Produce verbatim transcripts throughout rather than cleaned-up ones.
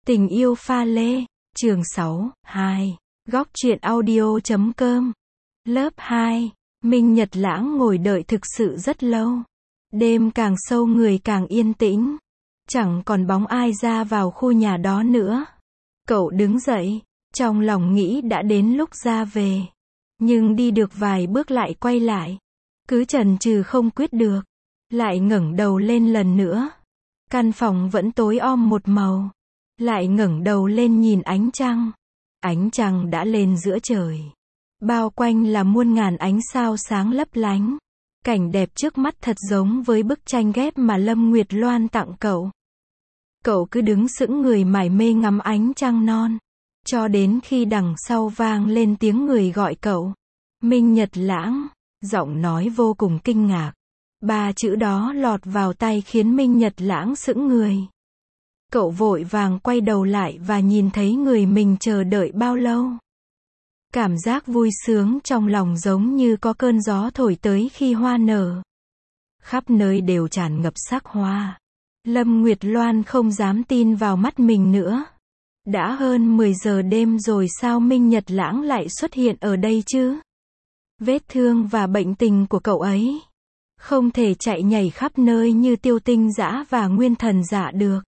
Tình yêu pha lê, chương sáu, hai, góc truyện audio chấm com. Lớp hai, Minh Nhật Lãng ngồi đợi thực sự rất lâu. Đêm càng sâu người càng yên tĩnh. Chẳng còn bóng ai ra vào khu nhà đó nữa. Cậu đứng dậy, trong lòng nghĩ đã đến lúc ra về. Nhưng đi được vài bước lại quay lại. Cứ chần chừ không quyết được. Lại ngẩng đầu lên lần nữa. Căn phòng vẫn tối om một màu. Lại ngẩng đầu lên nhìn ánh trăng. Ánh trăng đã lên giữa trời. Bao quanh là muôn ngàn ánh sao sáng lấp lánh. Cảnh đẹp trước mắt thật giống với bức tranh ghép mà Lâm Nguyệt Loan tặng cậu. Cậu cứ đứng sững người mải mê ngắm ánh trăng non. Cho đến khi đằng sau vang lên tiếng người gọi cậu. Minh Nhật Lãng. Giọng nói vô cùng kinh ngạc. Ba chữ đó lọt vào tai khiến Minh Nhật Lãng sững người. Cậu vội vàng quay đầu lại và nhìn thấy người mình chờ đợi bao lâu. Cảm giác vui sướng trong lòng giống như có cơn gió thổi tới khi hoa nở. Khắp nơi đều tràn ngập sắc hoa. Lâm Nguyệt Loan không dám tin vào mắt mình nữa. Đã hơn mười giờ đêm rồi sao Minh Nhật Lãng lại xuất hiện ở đây chứ? Vết thương và bệnh tình của cậu ấy không thể chạy nhảy khắp nơi như Tiêu Tinh Dã và Nguyên Thần Dạ được.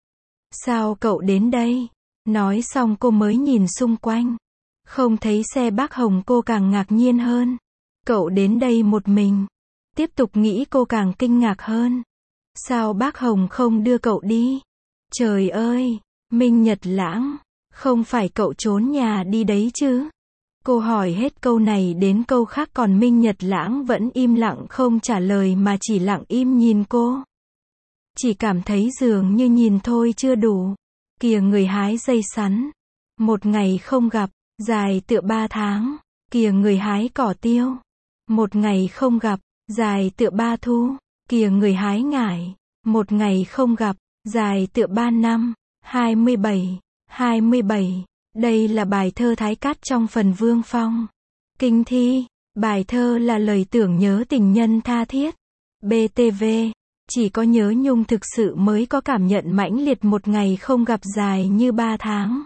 Sao cậu đến đây? Nói xong cô mới nhìn xung quanh. Không thấy xe bác Hồng cô càng ngạc nhiên hơn. Cậu đến đây một mình. Tiếp tục nghĩ cô càng kinh ngạc hơn. Sao bác Hồng không đưa cậu đi? Trời ơi! Minh Nhật Lãng! Không phải cậu trốn nhà đi đấy chứ? Cô hỏi hết câu này đến câu khác còn Minh Nhật Lãng vẫn im lặng không trả lời mà chỉ lặng im nhìn cô. Chỉ cảm thấy dường như nhìn thôi chưa đủ. Kìa người hái dây sắn. Một ngày không gặp, dài tựa ba tháng. Kìa người hái cỏ tiêu. Một ngày không gặp, dài tựa ba thu. Kìa người hái ngải. Một ngày không gặp, dài tựa ba năm. hai mươi bảy, hai mươi bảy. Đây là bài thơ Thái Cát trong phần Vương Phong. Kinh thi. Bài thơ là lời tưởng nhớ tình nhân tha thiết. bê tê vê. Chỉ có nhớ nhung thực sự mới có cảm nhận mãnh liệt một ngày không gặp dài như ba tháng.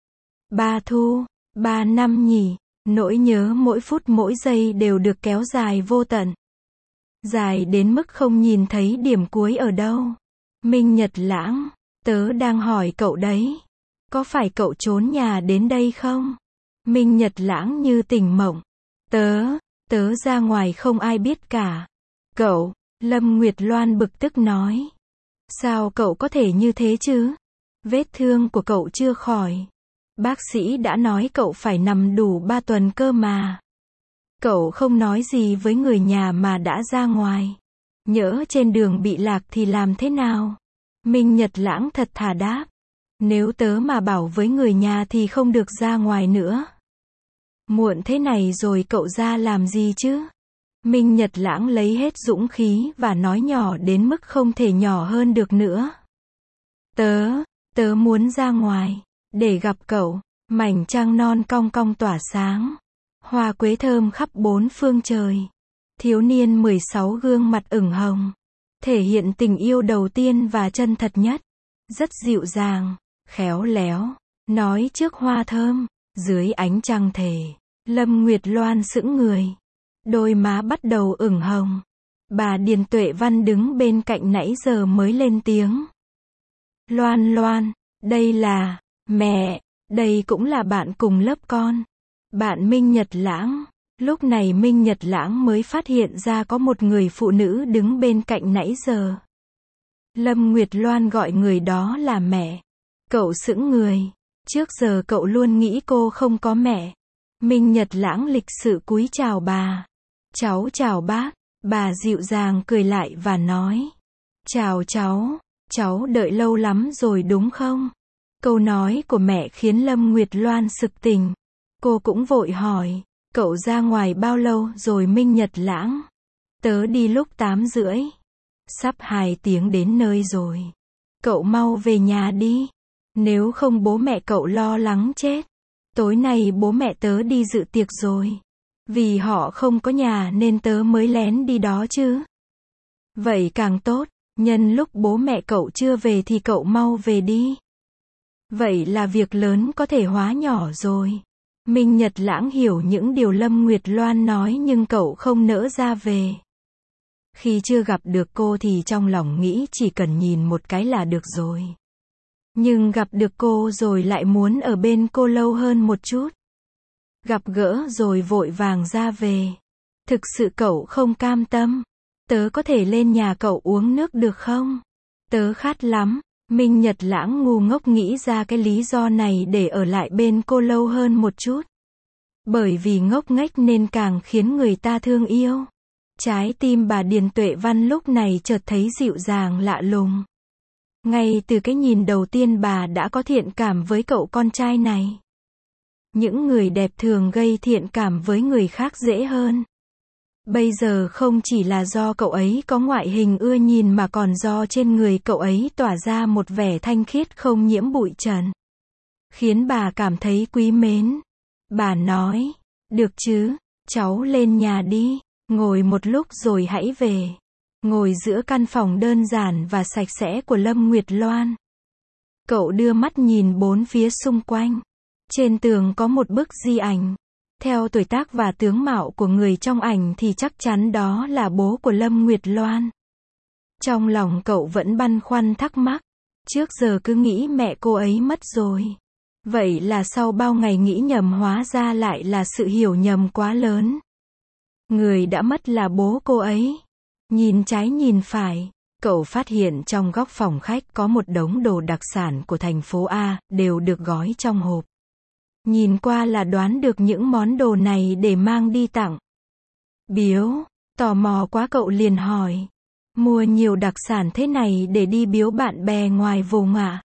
Ba thu, ba năm nhỉ, nỗi nhớ mỗi phút mỗi giây đều được kéo dài vô tận. Dài đến mức không nhìn thấy điểm cuối ở đâu. Minh Nhật Lãng, tớ đang hỏi cậu đấy. Có phải cậu trốn nhà đến đây không? Minh Nhật Lãng như tỉnh mộng. Tớ, tớ ra ngoài không ai biết cả. Cậu, Lâm Nguyệt Loan bực tức nói. Sao cậu có thể như thế chứ? Vết thương của cậu chưa khỏi. Bác sĩ đã nói cậu phải nằm đủ ba tuần cơ mà. Cậu không nói gì với người nhà mà đã ra ngoài. Nhỡ trên đường bị lạc thì làm thế nào? Minh Nhật Lãng thật thà đáp. Nếu tớ mà bảo với người nhà thì không được ra ngoài nữa. Muộn thế này rồi cậu ra làm gì chứ? Minh Nhật Lãng lấy hết dũng khí và nói nhỏ đến mức không thể nhỏ hơn được nữa. Tớ, tớ muốn ra ngoài, để gặp cậu. Mảnh trăng non cong cong tỏa sáng. Hoa quế thơm khắp bốn phương trời. Thiếu niên mười sáu gương mặt ửng hồng. Thể hiện tình yêu đầu tiên và chân thật nhất. Rất dịu dàng, khéo léo. Nói trước hoa thơm, dưới ánh trăng thề. Lâm Nguyệt Loan sững người. Đôi má bắt đầu ửng hồng. Bà Điền Tuệ Văn đứng bên cạnh nãy giờ mới lên tiếng. Loan Loan, đây là, mẹ, đây cũng là bạn cùng lớp con. Bạn Minh Nhật Lãng. Lúc này Minh Nhật Lãng mới phát hiện ra có một người phụ nữ đứng bên cạnh nãy giờ. Lâm Nguyệt Loan gọi người đó là mẹ. Cậu sững người. Trước giờ cậu luôn nghĩ cô không có mẹ. Minh Nhật Lãng lịch sự cúi chào bà. Cháu chào bác. Bà dịu dàng cười lại và nói. Chào cháu. Cháu đợi lâu lắm rồi đúng không? Câu nói của mẹ khiến Lâm Nguyệt Loan sực tỉnh. Cô cũng vội hỏi. Cậu ra ngoài bao lâu rồi Minh Nhật Lãng? Tớ đi lúc tám rưỡi. Sắp hai tiếng đến nơi rồi. Cậu mau về nhà đi. Nếu không bố mẹ cậu lo lắng chết. Tối nay bố mẹ tớ đi dự tiệc rồi. Vì họ không có nhà nên tớ mới lén đi đó chứ. Vậy càng tốt, nhân lúc bố mẹ cậu chưa về thì cậu mau về đi. Vậy là việc lớn có thể hóa nhỏ rồi. Minh Nhật Lãng hiểu những điều Lâm Nguyệt Loan nói nhưng cậu không nỡ ra về. Khi chưa gặp được cô thì trong lòng nghĩ chỉ cần nhìn một cái là được rồi. Nhưng gặp được cô rồi lại muốn ở bên cô lâu hơn một chút. Gặp gỡ rồi vội vàng ra về. Thực sự cậu không cam tâm. Tớ có thể lên nhà cậu uống nước được không? Tớ khát lắm. Minh Nhật Lãng ngu ngốc nghĩ ra cái lý do này để ở lại bên cô lâu hơn một chút. Bởi vì ngốc nghếch nên càng khiến người ta thương yêu. Trái tim bà Điền Tuệ Văn lúc này chợt thấy dịu dàng lạ lùng. Ngay từ cái nhìn đầu tiên bà đã có thiện cảm với cậu con trai này. Những người đẹp thường gây thiện cảm với người khác dễ hơn. Bây giờ không chỉ là do cậu ấy có ngoại hình ưa nhìn mà còn do trên người cậu ấy tỏa ra một vẻ thanh khiết không nhiễm bụi trần. Khiến bà cảm thấy quý mến. Bà nói, được chứ, cháu lên nhà đi, ngồi một lúc rồi hãy về. Ngồi giữa căn phòng đơn giản và sạch sẽ của Lâm Nguyệt Loan. Cậu đưa mắt nhìn bốn phía xung quanh. Trên tường có một bức di ảnh. Theo tuổi tác và tướng mạo của người trong ảnh thì chắc chắn đó là bố của Lâm Nguyệt Loan. Trong lòng cậu vẫn băn khoăn thắc mắc. Trước giờ cứ nghĩ mẹ cô ấy mất rồi. Vậy là sau bao ngày nghĩ nhầm hóa ra lại là sự hiểu nhầm quá lớn. Người đã mất là bố cô ấy. Nhìn trái nhìn phải, cậu phát hiện trong góc phòng khách có một đống đồ đặc sản của thành phố A, đều được gói trong hộp. Nhìn qua là đoán được những món đồ này để mang đi tặng. Biếu, tò mò quá cậu liền hỏi. Mua nhiều đặc sản thế này để đi biếu bạn bè ngoài vùng ạ?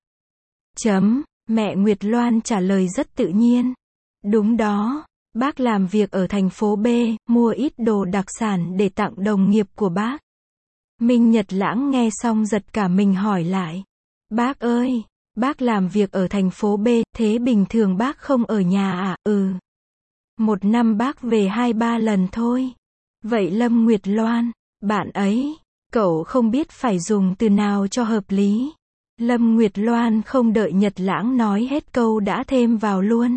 Chấm, mẹ Nguyệt Loan trả lời rất tự nhiên. Đúng đó, bác làm việc ở thành phố B, mua ít đồ đặc sản để tặng đồng nghiệp của bác. Minh Nhật Lãng nghe xong giật cả mình hỏi lại. Bác ơi, bác làm việc ở thành phố B, thế bình thường bác không ở nhà à? Ừ. Một năm bác về hai ba lần thôi. Vậy Lâm Nguyệt Loan, bạn ấy, cậu không biết phải dùng từ nào cho hợp lý. Lâm Nguyệt Loan không đợi Nhật Lãng nói hết câu đã thêm vào luôn.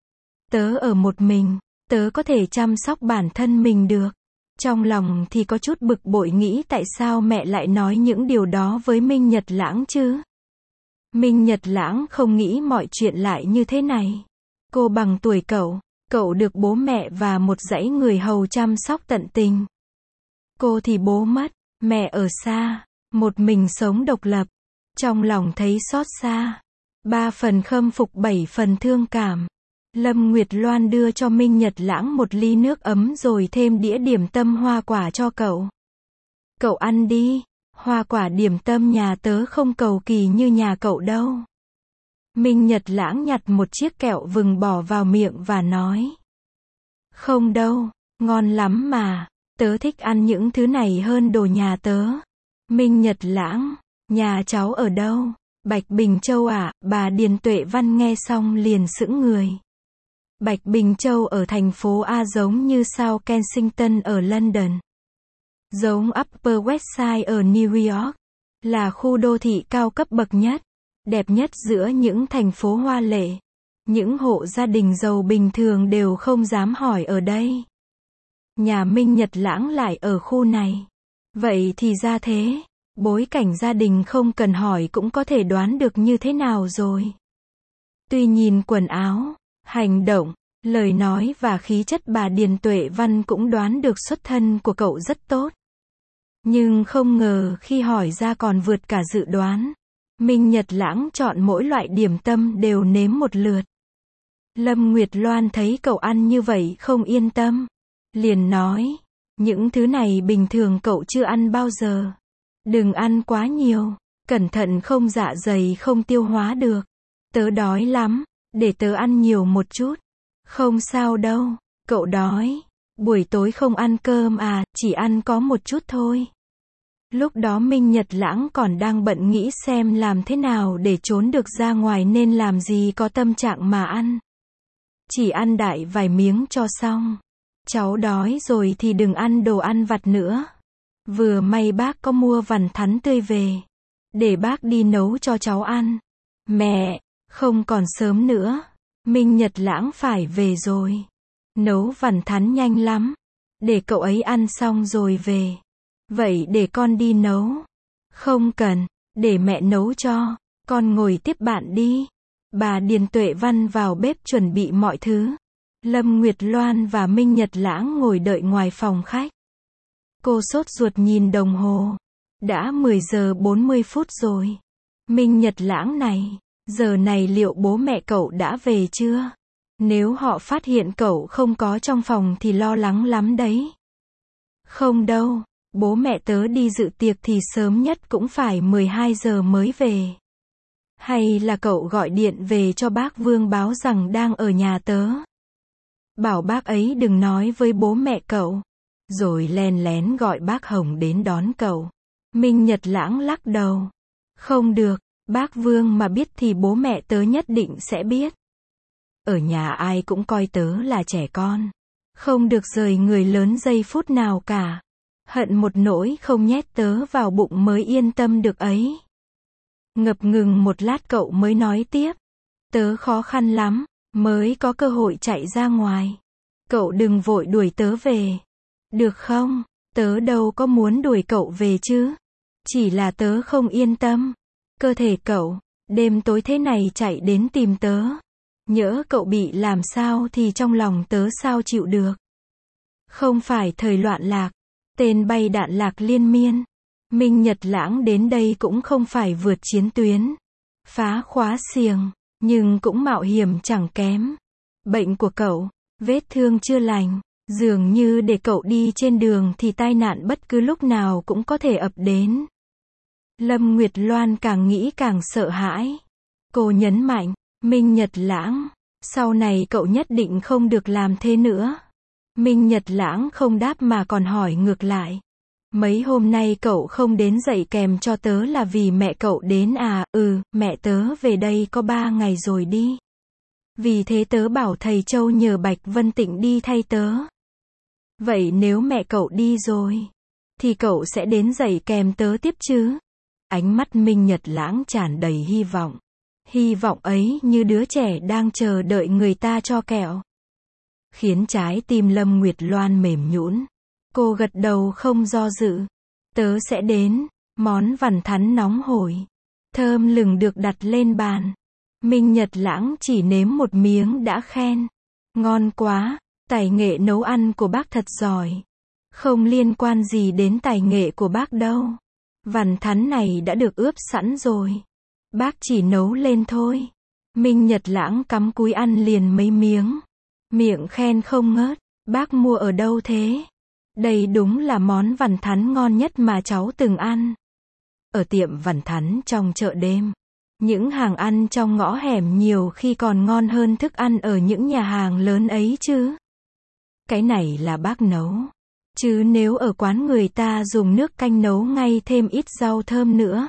Tớ ở một mình, tớ có thể chăm sóc bản thân mình được. Trong lòng thì có chút bực bội nghĩ tại sao mẹ lại nói những điều đó với Minh Nhật Lãng chứ. Minh Nhật Lãng không nghĩ mọi chuyện lại như thế này. Cô bằng tuổi cậu, cậu được bố mẹ và một dãy người hầu chăm sóc tận tình. Cô thì bố mất, mẹ ở xa, một mình sống độc lập. Trong lòng thấy xót xa. Ba phần khâm phục bảy phần thương cảm. Lâm Nguyệt Loan đưa cho Minh Nhật Lãng một ly nước ấm rồi thêm đĩa điểm tâm hoa quả cho cậu. Cậu ăn đi, hoa quả điểm tâm nhà tớ không cầu kỳ như nhà cậu đâu. Minh Nhật Lãng nhặt một chiếc kẹo vừng bỏ vào miệng và nói. Không đâu, ngon lắm mà, tớ thích ăn những thứ này hơn đồ nhà tớ. Minh Nhật Lãng, nhà cháu ở đâu? Bạch Bình Châu à? Bà Điền Tuệ Văn nghe xong liền sững người. Bạch Bình Châu ở thành phố A giống như South Kensington ở London. Giống Upper West Side ở New York. Là khu đô thị cao cấp bậc nhất, đẹp nhất giữa những thành phố hoa lệ. Những hộ gia đình giàu bình thường đều không dám hỏi ở đây. Nhà Minh Nhật Lãng lại ở khu này. Vậy thì ra thế. Bối cảnh gia đình không cần hỏi cũng có thể đoán được như thế nào rồi. Tuy nhìn quần áo, hành động, lời nói và khí chất bà Điền Tuệ Văn cũng đoán được xuất thân của cậu rất tốt. Nhưng không ngờ khi hỏi ra còn vượt cả dự đoán. Minh Nhật Lãng chọn mỗi loại điểm tâm đều nếm một lượt. Lâm Nguyệt Loan thấy cậu ăn như vậy không yên tâm. Liền nói, những thứ này bình thường cậu chưa ăn bao giờ. Đừng ăn quá nhiều, cẩn thận không dạ dày không tiêu hóa được. Tớ đói lắm, để tớ ăn nhiều một chút. Không sao đâu, cậu đói. Buổi tối không ăn cơm à, chỉ ăn có một chút thôi. Lúc đó Minh Nhật Lãng còn đang bận nghĩ xem làm thế nào để trốn được ra ngoài nên làm gì có tâm trạng mà ăn. Chỉ ăn đại vài miếng cho xong. Cháu đói rồi thì đừng ăn đồ ăn vặt nữa. Vừa may bác có mua vằn thắn tươi về. Để bác đi nấu cho cháu ăn. Mẹ, Không còn sớm nữa. Minh Nhật Lãng phải về rồi. Nấu vằn thắn nhanh lắm. Để cậu ấy ăn xong rồi về. Vậy để con đi nấu. Không cần, để mẹ nấu cho. Con ngồi tiếp bạn đi. Bà Điền Tuệ Văn vào bếp chuẩn bị mọi thứ. Lâm Nguyệt Loan và Minh Nhật Lãng ngồi đợi ngoài phòng khách. Cô sốt ruột nhìn đồng hồ. Đã mười giờ bốn mươi phút rồi. Minh Nhật Lãng này, giờ này liệu bố mẹ cậu đã về chưa? Nếu họ phát hiện cậu không có trong phòng thì lo lắng lắm đấy. Không đâu, bố mẹ tớ đi dự tiệc thì sớm nhất cũng phải mười hai giờ mới về. Hay là cậu gọi điện về cho bác Vương báo rằng đang ở nhà tớ. Bảo bác ấy đừng nói với bố mẹ cậu. Rồi len lén gọi bác Hồng đến đón cậu. Minh Nhật Lãng lắc đầu. Không được, bác Vương mà biết thì bố mẹ tớ nhất định sẽ biết. Ở nhà ai cũng coi tớ là trẻ con. Không được rời người lớn giây phút nào cả. Hận một nỗi không nhét tớ vào bụng mới yên tâm được ấy. Ngập ngừng một lát cậu mới nói tiếp. Tớ khó khăn lắm, mới có cơ hội chạy ra ngoài. Cậu đừng vội đuổi tớ về. Được không? Tớ đâu có muốn đuổi cậu về chứ. Chỉ là tớ không yên tâm. Cơ thể cậu, đêm tối thế này chạy đến tìm tớ. Nhỡ cậu bị làm sao thì trong lòng tớ sao chịu được. Không phải thời loạn lạc, tên bay đạn lạc liên miên. Minh Nhật Lãng đến đây cũng không phải vượt chiến tuyến, phá khóa xiềng, nhưng cũng mạo hiểm chẳng kém. Bệnh của cậu, vết thương chưa lành, dường như để cậu đi trên đường thì tai nạn bất cứ lúc nào cũng có thể ập đến. Lâm Nguyệt Loan càng nghĩ càng sợ hãi. Cô nhấn mạnh, Minh Nhật Lãng, sau này cậu nhất định không được làm thế nữa. Minh Nhật Lãng không đáp mà còn hỏi ngược lại. Mấy hôm nay cậu không đến dạy kèm cho tớ là vì mẹ cậu đến à? Ừ, mẹ tớ về đây có ba ngày rồi đi. Vì thế tớ bảo thầy Châu nhờ Bạch Vân Tịnh đi thay tớ. Vậy nếu mẹ cậu đi rồi, thì cậu sẽ đến dạy kèm tớ tiếp chứ? Ánh mắt Minh Nhật Lãng tràn đầy hy vọng. Hy vọng ấy như đứa trẻ đang chờ đợi người ta cho kẹo. Khiến trái tim Lâm Nguyệt Loan mềm nhũn. Cô gật đầu không do dự. Tớ sẽ đến. Món vằn thắn nóng hổi, thơm lừng được đặt lên bàn. Minh Nhật Lãng chỉ nếm một miếng đã khen. Ngon quá, tài nghệ nấu ăn của bác thật giỏi. Không liên quan gì đến tài nghệ của bác đâu. Vằn thắn này đã được ướp sẵn rồi. Bác chỉ nấu lên thôi. Minh Nhật Lãng cắm cúi ăn liền mấy miếng. Miệng khen không ngớt. Bác mua ở đâu thế? Đây đúng là món vằn thắn ngon nhất mà cháu từng ăn. Ở tiệm vằn thắn trong chợ đêm. Những hàng ăn trong ngõ hẻm nhiều khi còn ngon hơn thức ăn ở những nhà hàng lớn ấy chứ. Cái này là bác nấu. Chứ nếu ở quán người ta dùng nước canh nấu ngay thêm ít rau thơm nữa.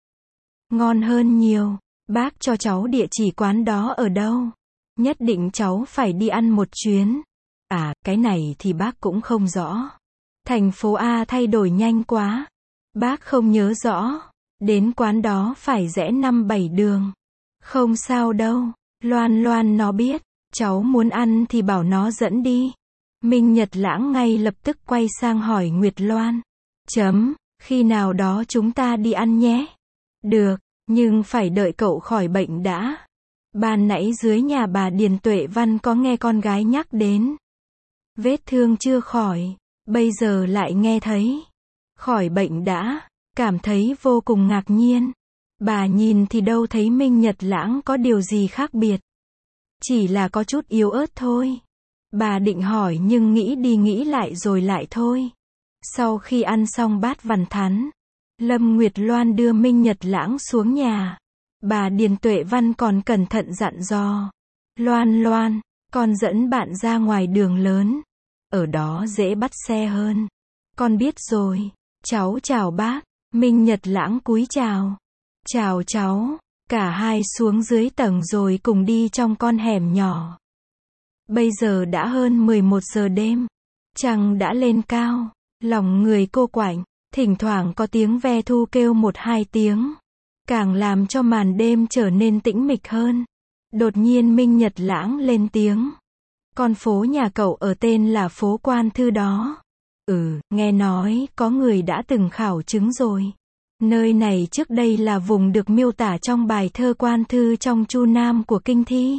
Ngon hơn nhiều. Bác cho cháu địa chỉ quán đó ở đâu? Nhất định cháu phải đi ăn một chuyến. À, cái này thì bác cũng không rõ. Thành phố A thay đổi nhanh quá. Bác không nhớ rõ. Đến quán đó phải rẽ năm bảy đường. Không sao đâu. Loan Loan nó biết. Cháu muốn ăn thì bảo nó dẫn đi. Minh Nhật Lãng ngay lập tức quay sang hỏi Nguyệt Loan. Chấm, khi nào đó chúng ta đi ăn nhé. Được, nhưng phải đợi cậu khỏi bệnh đã. Ban nãy dưới nhà bà Điền Tuệ Văn có nghe con gái nhắc đến. Vết thương chưa khỏi, bây giờ lại nghe thấy. Khỏi bệnh đã, cảm thấy vô cùng ngạc nhiên. Bà nhìn thì đâu thấy Minh Nhật Lãng có điều gì khác biệt. Chỉ là có chút yếu ớt thôi. Bà định hỏi nhưng nghĩ đi nghĩ lại rồi lại thôi. Sau khi ăn xong bát vằn thắn, Lâm Nguyệt Loan đưa Minh Nhật Lãng xuống nhà. Bà Điền Tuệ Văn còn cẩn thận dặn dò. Loan Loan, con dẫn bạn ra ngoài đường lớn. Ở đó dễ bắt xe hơn. Con biết rồi. Cháu chào bác. Minh Nhật Lãng cúi chào. Chào cháu. Cả hai xuống dưới tầng rồi cùng đi trong con hẻm nhỏ. Bây giờ đã hơn mười một giờ đêm. Trăng đã lên cao. Lòng người cô quạnh. Thỉnh thoảng có tiếng ve thu kêu một hai tiếng. Càng làm cho màn đêm trở nên tĩnh mịch hơn. Đột nhiên Minh Nhật Lãng lên tiếng. Con phố nhà cậu ở tên là phố Quan Thư đó. Ừ, nghe nói, có người đã từng khảo chứng rồi. Nơi này trước đây là vùng được miêu tả trong bài thơ Quan Thư trong Chu Nam của Kinh Thi.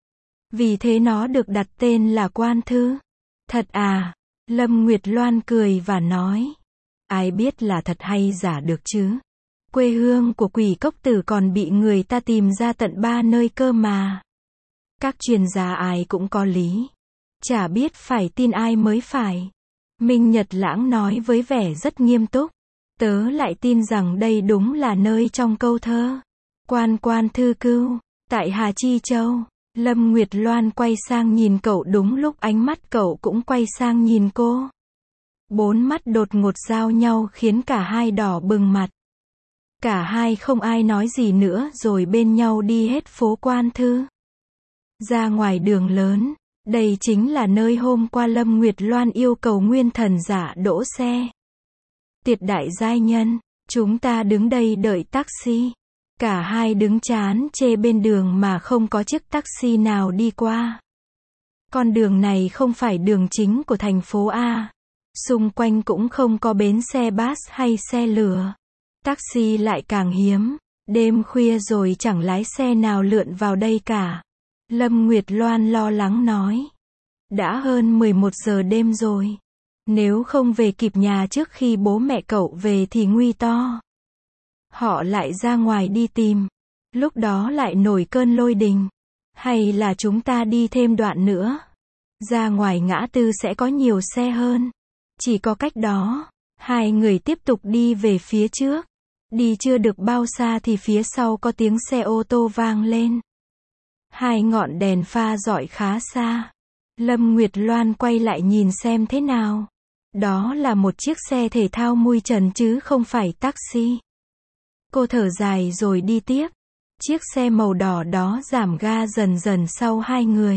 Vì thế nó được đặt tên là Quan Thư. Thật à? Lâm Nguyệt Loan cười và nói. Ai biết là thật hay giả được chứ? Quê hương của Quỷ Cốc Tử còn bị người ta tìm ra tận ba nơi cơ mà. Các chuyên gia ai cũng có lý. Chả biết phải tin ai mới phải. Minh Nhật Lãng nói với vẻ rất nghiêm túc. Tớ lại tin rằng đây đúng là nơi trong câu thơ. Quan Quan Thư cưu, tại Hà Chi Châu. Lâm Nguyệt Loan quay sang nhìn cậu đúng lúc ánh mắt cậu cũng quay sang nhìn cô. Bốn mắt đột ngột giao nhau khiến cả hai đỏ bừng mặt. Cả hai không ai nói gì nữa rồi bên nhau đi hết phố Quan Thư. Ra ngoài đường lớn, đây chính là nơi hôm qua Lâm Nguyệt Loan yêu cầu Nguyên Thần Dạ đỗ xe. Tiệt đại giai nhân, chúng ta đứng đây đợi taxi. Cả hai đứng chán chê bên đường mà không có chiếc taxi nào đi qua. Con đường này không phải đường chính của thành phố A. Xung quanh cũng không có bến xe bus hay xe lửa. Taxi lại càng hiếm. Đêm khuya rồi chẳng lái xe nào lượn vào đây cả. Lâm Nguyệt Loan lo lắng nói. Đã hơn mười một giờ đêm rồi. Nếu không về kịp nhà trước khi bố mẹ cậu về thì nguy to. Họ lại ra ngoài đi tìm. Lúc đó lại nổi cơn lôi đình. Hay là chúng ta đi thêm đoạn nữa. Ra ngoài ngã tư sẽ có nhiều xe hơn. Chỉ có cách đó. Hai người tiếp tục đi về phía trước. Đi chưa được bao xa thì phía sau có tiếng xe ô tô vang lên. Hai ngọn đèn pha rọi khá xa. Lâm Nguyệt Loan quay lại nhìn xem thế nào. Đó là một chiếc xe thể thao mui trần chứ không phải taxi. Cô thở dài rồi đi tiếp. Chiếc xe màu đỏ đó giảm ga dần dần sau hai người.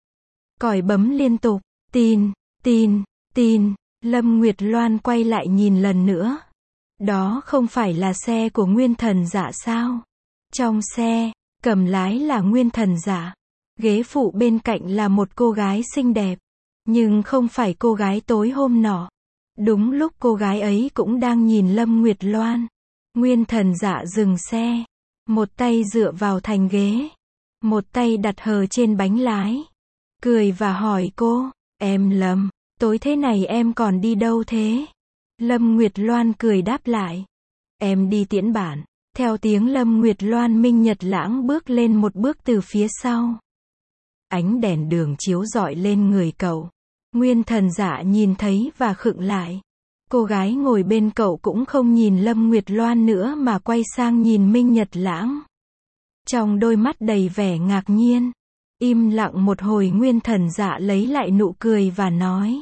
Còi bấm liên tục. Tin, tin, tin. Lâm Nguyệt Loan quay lại nhìn lần nữa. Đó không phải là xe của Nguyên Thần Dạ sao? Trong xe, cầm lái là Nguyên Thần Dạ. Ghế phụ bên cạnh là một cô gái xinh đẹp. Nhưng không phải cô gái tối hôm nọ. Đúng lúc cô gái ấy cũng đang nhìn Lâm Nguyệt Loan. Nguyên Thần Dạ dừng xe. Một tay dựa vào thành ghế. Một tay đặt hờ trên bánh lái. Cười và hỏi cô. Em Lâm, tối thế này em còn đi đâu thế? Lâm Nguyệt Loan cười đáp lại. Em đi tiễn bạn. Theo tiếng Lâm Nguyệt Loan, Minh Nhật Lãng bước lên một bước từ phía sau. Ánh đèn đường chiếu rọi lên người cậu. Nguyên Thần Dạ nhìn thấy và khựng lại. Cô gái ngồi bên cậu cũng không nhìn Lâm Nguyệt Loan nữa mà quay sang nhìn Minh Nhật Lãng. Trong đôi mắt đầy vẻ ngạc nhiên. Im lặng một hồi Nguyên Thần Dạ lấy lại nụ cười và nói.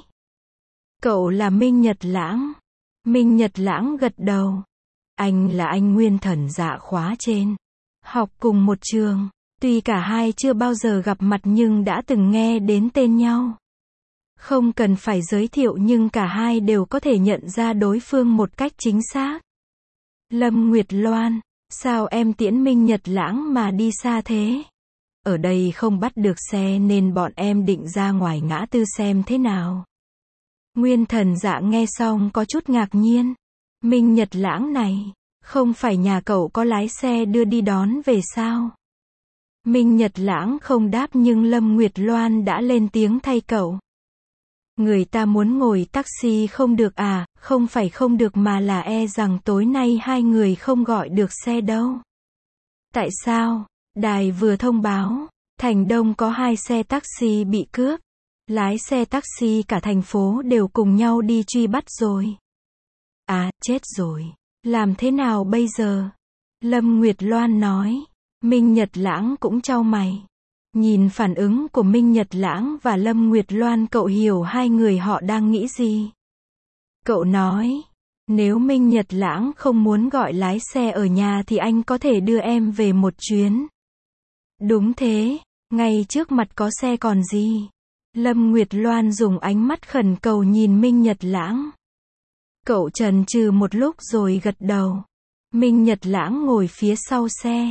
Cậu là Minh Nhật Lãng. Minh Nhật Lãng gật đầu. Anh là anh Nguyên Thần Dạ khóa trên. Học cùng một trường. Tuy cả hai chưa bao giờ gặp mặt nhưng đã từng nghe đến tên nhau. Không cần phải giới thiệu nhưng cả hai đều có thể nhận ra đối phương một cách chính xác. Lâm Nguyệt Loan, sao em tiễn Minh Nhật Lãng mà đi xa thế? Ở đây không bắt được xe nên bọn em định ra ngoài ngã tư xem thế nào. Nguyên Thần Dạ nghe xong có chút ngạc nhiên. Minh Nhật Lãng này, không phải nhà cậu có lái xe đưa đi đón về sao? Minh Nhật Lãng không đáp nhưng Lâm Nguyệt Loan đã lên tiếng thay cậu. Người ta muốn ngồi taxi không được à, không phải không được mà là e rằng tối nay hai người không gọi được xe đâu. Tại sao? Đài vừa thông báo, thành Đông có hai xe taxi bị cướp. Lái xe taxi cả thành phố đều cùng nhau đi truy bắt rồi. À, chết rồi. Làm thế nào bây giờ? Lâm Nguyệt Loan nói. Minh Nhật Lãng cũng chau mày. Nhìn phản ứng của Minh Nhật Lãng và Lâm Nguyệt Loan cậu hiểu hai người họ đang nghĩ gì. Cậu nói. Nếu Minh Nhật Lãng không muốn gọi lái xe ở nhà thì anh có thể đưa em về một chuyến. Đúng thế. Ngay trước mặt có xe còn gì. Lâm Nguyệt Loan dùng ánh mắt khẩn cầu nhìn Minh Nhật Lãng. Cậu chần chừ một lúc rồi gật đầu. Minh Nhật Lãng ngồi phía sau xe.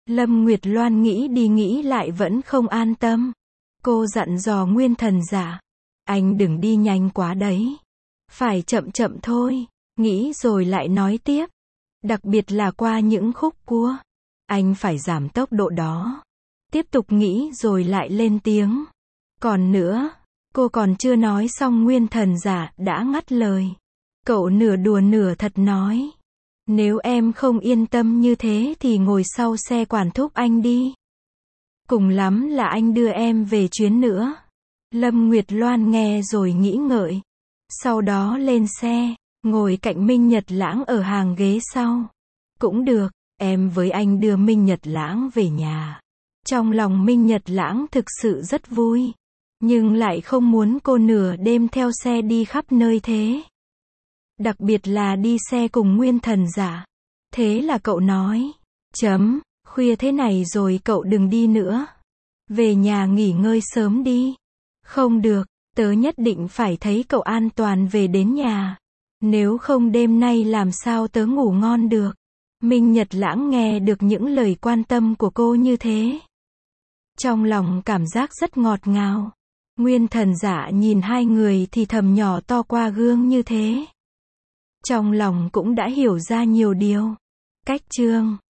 Lâm Nguyệt Loan nghĩ đi nghĩ lại vẫn không an tâm. Cô dặn dò Nguyên Thần Giả. Anh đừng đi nhanh quá đấy. Phải chậm chậm thôi. Nghĩ rồi lại nói tiếp. Đặc biệt là qua những khúc cua. Anh phải giảm tốc độ đó. Tiếp tục nghĩ rồi lại lên tiếng. Còn nữa, cô còn chưa nói xong Nguyên Thần Giả đã ngắt lời. Cậu nửa đùa nửa thật nói. Nếu em không yên tâm như thế thì ngồi sau xe quản thúc anh đi. Cùng lắm là anh đưa em về chuyến nữa. Lâm Nguyệt Loan nghe rồi nghĩ ngợi. Sau đó lên xe, ngồi cạnh Minh Nhật Lãng ở hàng ghế sau. Cũng được, em với anh đưa Minh Nhật Lãng về nhà. Trong lòng Minh Nhật Lãng thực sự rất vui. Nhưng lại không muốn cô nửa đêm theo xe đi khắp nơi thế. Đặc biệt là đi xe cùng Nguyên Thần Giả. Thế là cậu nói. Chấm, khuya thế này rồi cậu đừng đi nữa. Về nhà nghỉ ngơi sớm đi. Không được, tớ nhất định phải thấy cậu an toàn về đến nhà. Nếu không đêm nay làm sao tớ ngủ ngon được. Minh Nhật Lãng nghe được những lời quan tâm của cô như thế. Trong lòng cảm giác rất ngọt ngào. Nguyên Thần Giả nhìn hai người thì thầm nhỏ to qua gương như thế. Trong lòng cũng đã hiểu ra nhiều điều. Cách chương